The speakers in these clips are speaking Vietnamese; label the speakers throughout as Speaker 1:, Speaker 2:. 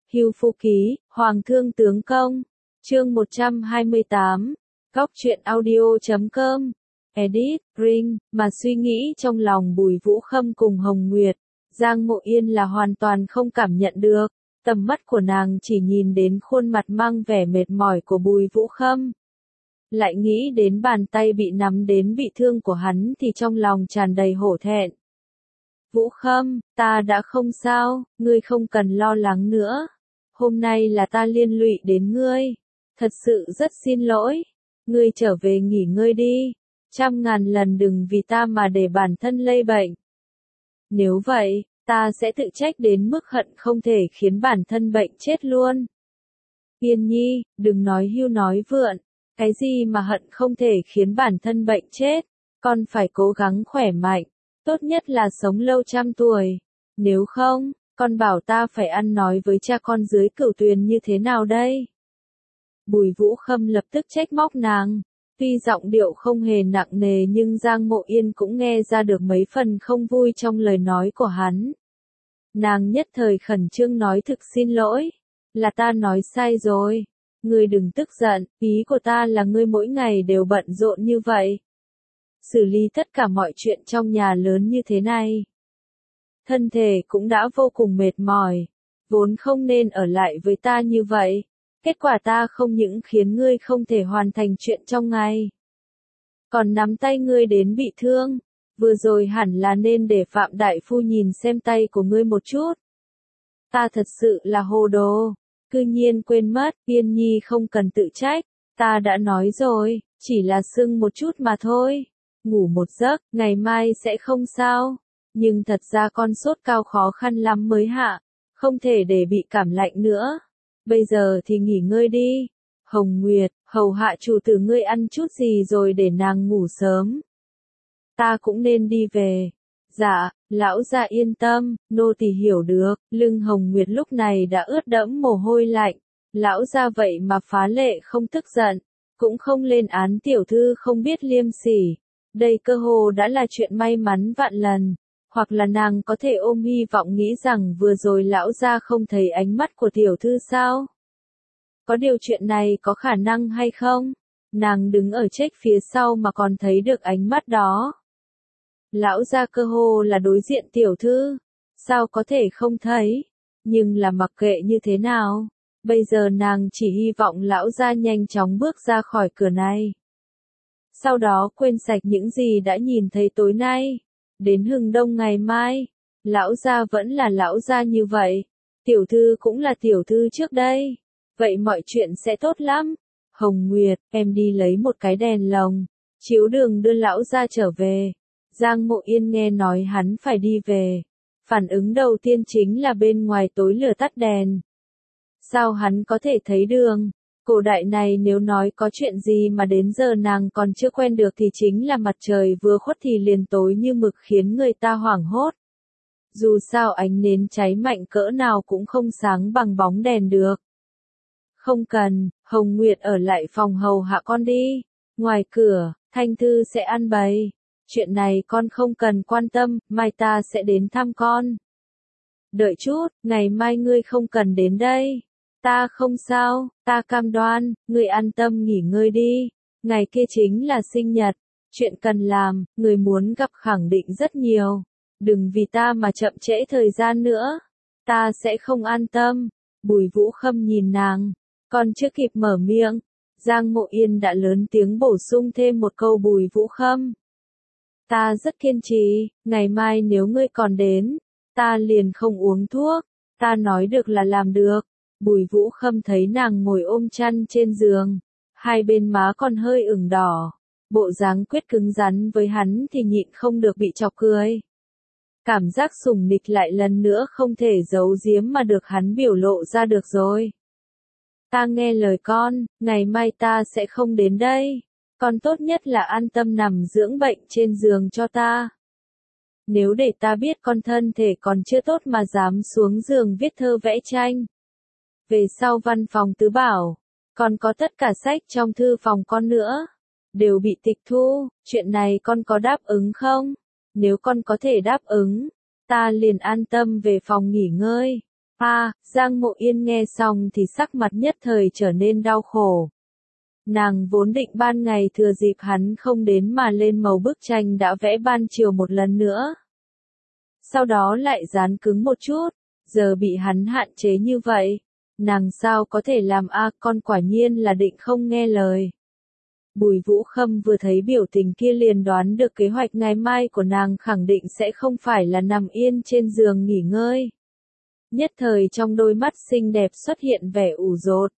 Speaker 1: Hưu Phu Ký, Hoàng Thương Tướng Công. Chương 128. Góc truyện audio.com. Edit, Ring, mà suy nghĩ trong lòng Bùi Vũ Khâm cùng Hồng Nguyệt, Giang Mộ Yên là hoàn toàn không cảm nhận được. Tầm mắt của nàng chỉ nhìn đến khuôn mặt mang vẻ mệt mỏi của Bùi Vũ Khâm. Lại nghĩ đến bàn tay bị nắm đến bị thương của hắn thì trong lòng tràn đầy hổ thẹn. Vũ Khâm, ta đã không sao, ngươi không cần lo lắng nữa. Hôm nay là ta liên lụy đến ngươi. Thật sự rất xin lỗi. Ngươi trở về nghỉ ngơi đi. 100.000 lần đừng vì ta mà để bản thân lây bệnh. Nếu vậy, ta sẽ tự trách đến mức hận không thể khiến bản thân bệnh chết luôn. Yên Nhi, đừng nói hưu nói vượn. Cái gì mà hận không thể khiến bản thân bệnh chết. Con phải cố gắng khỏe mạnh. Tốt nhất là sống lâu 100 tuổi. Nếu không, con bảo ta phải ăn nói với cha con dưới Cửu Tuyền như thế nào đây? Bùi Vũ Khâm lập tức trách móc nàng. Tuy giọng điệu không hề nặng nề nhưng Giang Mộ Yên cũng nghe ra được mấy phần không vui trong lời nói của hắn. Nàng nhất thời khẩn trương nói thực xin lỗi. Là ta nói sai rồi. Ngươi đừng tức giận, ý của ta là ngươi mỗi ngày đều bận rộn như vậy. Xử lý tất cả mọi chuyện trong nhà lớn như thế này. Thân thể cũng đã vô cùng mệt mỏi. Vốn không nên ở lại với ta như vậy. Kết quả ta không những khiến ngươi không thể hoàn thành chuyện trong ngày. Còn nắm tay ngươi đến bị thương. Vừa rồi hẳn là nên để Phạm Đại Phu nhìn xem tay của ngươi một chút. Ta thật sự là hồ đồ. Cư nhiên quên mất, Yên Nhi không cần tự trách. Ta đã nói rồi, chỉ là sưng một chút mà thôi. Ngủ một giấc, ngày mai sẽ không sao. Nhưng thật ra con sốt cao khó khăn lắm mới hạ. Không thể để bị cảm lạnh nữa. Bây giờ thì nghỉ ngơi đi. Hồng Nguyệt, hầu hạ chủ tử ngươi ăn chút gì rồi để nàng ngủ sớm. Ta cũng nên đi về. Dạ, lão gia yên tâm, nô tỳ hiểu được. Lưng Hồng Nguyệt lúc này đã ướt đẫm mồ hôi lạnh. Lão gia vậy mà phá lệ không tức giận. Cũng không lên án tiểu thư không biết liêm sỉ. Đây cơ hồ đã là chuyện may mắn vạn lần. Hoặc là nàng có thể ôm hy vọng nghĩ rằng vừa rồi lão gia không thấy ánh mắt của tiểu thư sao? Có điều chuyện này có khả năng hay không? Nàng đứng ở trách phía sau mà còn thấy được ánh mắt đó. Lão gia cơ hồ là đối diện tiểu thư. Sao có thể không thấy? Nhưng là mặc kệ như thế nào? Bây giờ nàng chỉ hy vọng lão gia nhanh chóng bước ra khỏi cửa này. Sau đó quên sạch những gì đã nhìn thấy tối nay. Đến hừng đông ngày mai, lão gia vẫn là lão gia như vậy. Tiểu thư cũng là tiểu thư trước đây. Vậy mọi chuyện sẽ tốt lắm. Hồng Nguyệt, em đi lấy một cái đèn lồng. Chiếu đường đưa lão gia trở về. Giang Mộ Yên nghe nói hắn phải đi về. Phản ứng đầu tiên chính là bên ngoài tối lửa tắt đèn. Sao hắn có thể thấy đường? Cổ đại này nếu nói có chuyện gì mà đến giờ nàng còn chưa quen được thì chính là mặt trời vừa khuất thì liền tối như mực khiến người ta hoảng hốt. Dù sao ánh nến cháy mạnh cỡ nào cũng không sáng bằng bóng đèn được. Không cần, Hồng Nguyệt ở lại phòng hầu hạ con đi. Ngoài cửa, Thanh Thư sẽ ăn bày. Chuyện này con không cần quan tâm, mai ta sẽ đến thăm con. Đợi chút, ngày mai ngươi không cần đến đây. Ta không sao, ta cam đoan, ngươi an tâm nghỉ ngơi đi. Ngày kia chính là sinh nhật. Chuyện cần làm, người muốn gặp khẳng định rất nhiều. Đừng vì ta mà chậm trễ thời gian nữa. Ta sẽ không an tâm. Bùi Vũ Khâm nhìn nàng. Còn chưa kịp mở miệng. Giang Mộ Yên đã lớn tiếng bổ sung thêm một câu Bùi Vũ Khâm. Ta rất kiên trì, ngày mai nếu ngươi còn đến, ta liền không uống thuốc. Ta nói được là làm được. Bùi Vũ Khâm thấy nàng ngồi ôm chăn trên giường. Hai bên má còn hơi ửng đỏ. Bộ dáng quyết cứng rắn với hắn thì nhịn không được bị chọc cười. Cảm giác sủng nịch lại lần nữa không thể giấu giếm mà được hắn biểu lộ ra được rồi. Ta nghe lời con, ngày mai ta sẽ không đến đây. Con tốt nhất là an tâm nằm dưỡng bệnh trên giường cho ta. Nếu để ta biết con thân thể còn chưa tốt mà dám xuống giường viết thơ vẽ tranh. Về sau văn phòng tứ bảo, còn có tất cả sách trong thư phòng con nữa. Đều bị tịch thu, chuyện này con có đáp ứng không? Nếu con có thể đáp ứng, ta liền an tâm về phòng nghỉ ngơi. Giang Mộ Yên nghe xong thì sắc mặt nhất thời trở nên đau khổ. Nàng vốn định ban ngày thừa dịp hắn không đến mà lên màu bức tranh đã vẽ ban chiều một lần nữa. Sau đó lại dán cứng một chút, giờ bị hắn hạn chế như vậy. Nàng sao có thể làm con quả nhiên là định không nghe lời. Bùi Vũ Khâm vừa thấy biểu tình kia liền đoán được kế hoạch ngày mai của nàng khẳng định sẽ không phải là nằm yên trên giường nghỉ ngơi. Nhất thời trong đôi mắt xinh đẹp xuất hiện vẻ ủ rột.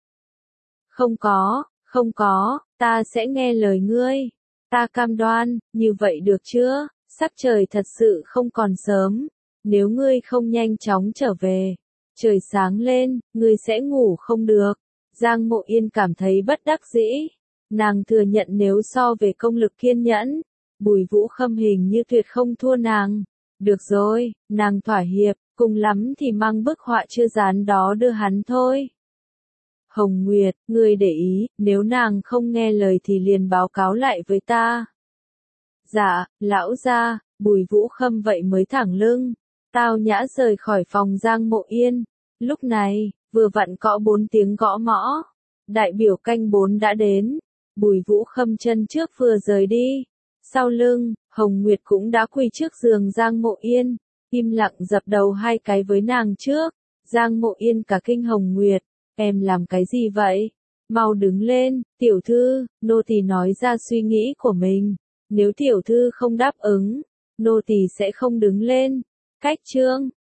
Speaker 1: Không có, ta sẽ nghe lời ngươi. Ta cam đoan, như vậy được chưa? Sắc trời thật sự không còn sớm. Nếu ngươi không nhanh chóng trở về, trời sáng lên, ngươi sẽ ngủ không được. Giang Mộ Yên cảm thấy bất đắc dĩ. Nàng thừa nhận nếu so về công lực kiên nhẫn, Bùi Vũ Khâm hình như tuyệt không thua nàng. Được rồi, nàng thỏa hiệp, cùng lắm thì mang bức họa chưa dán đó đưa hắn thôi. Hồng Nguyệt, ngươi để ý, nếu nàng không nghe lời thì liền báo cáo lại với ta. Dạ, lão gia, Bùi Vũ Khâm vậy mới thẳng lưng. Tao nhã rời khỏi phòng Giang Mộ Yên. Lúc này, vừa vặn cõ 4 tiếng gõ mõ. Đại biểu canh 4 đã đến. Bùi Vũ Khâm chân trước vừa rời đi. Sau lưng, Hồng Nguyệt cũng đã quỳ trước giường Giang Mộ Yên. Im lặng dập đầu 2 cái với nàng trước. Giang Mộ Yên cả kinh Hồng Nguyệt. Em làm cái gì vậy? Mau đứng lên, tiểu thư, nô tỳ nói ra suy nghĩ của mình. Nếu tiểu thư không đáp ứng, nô tỳ sẽ không đứng lên. Cách chương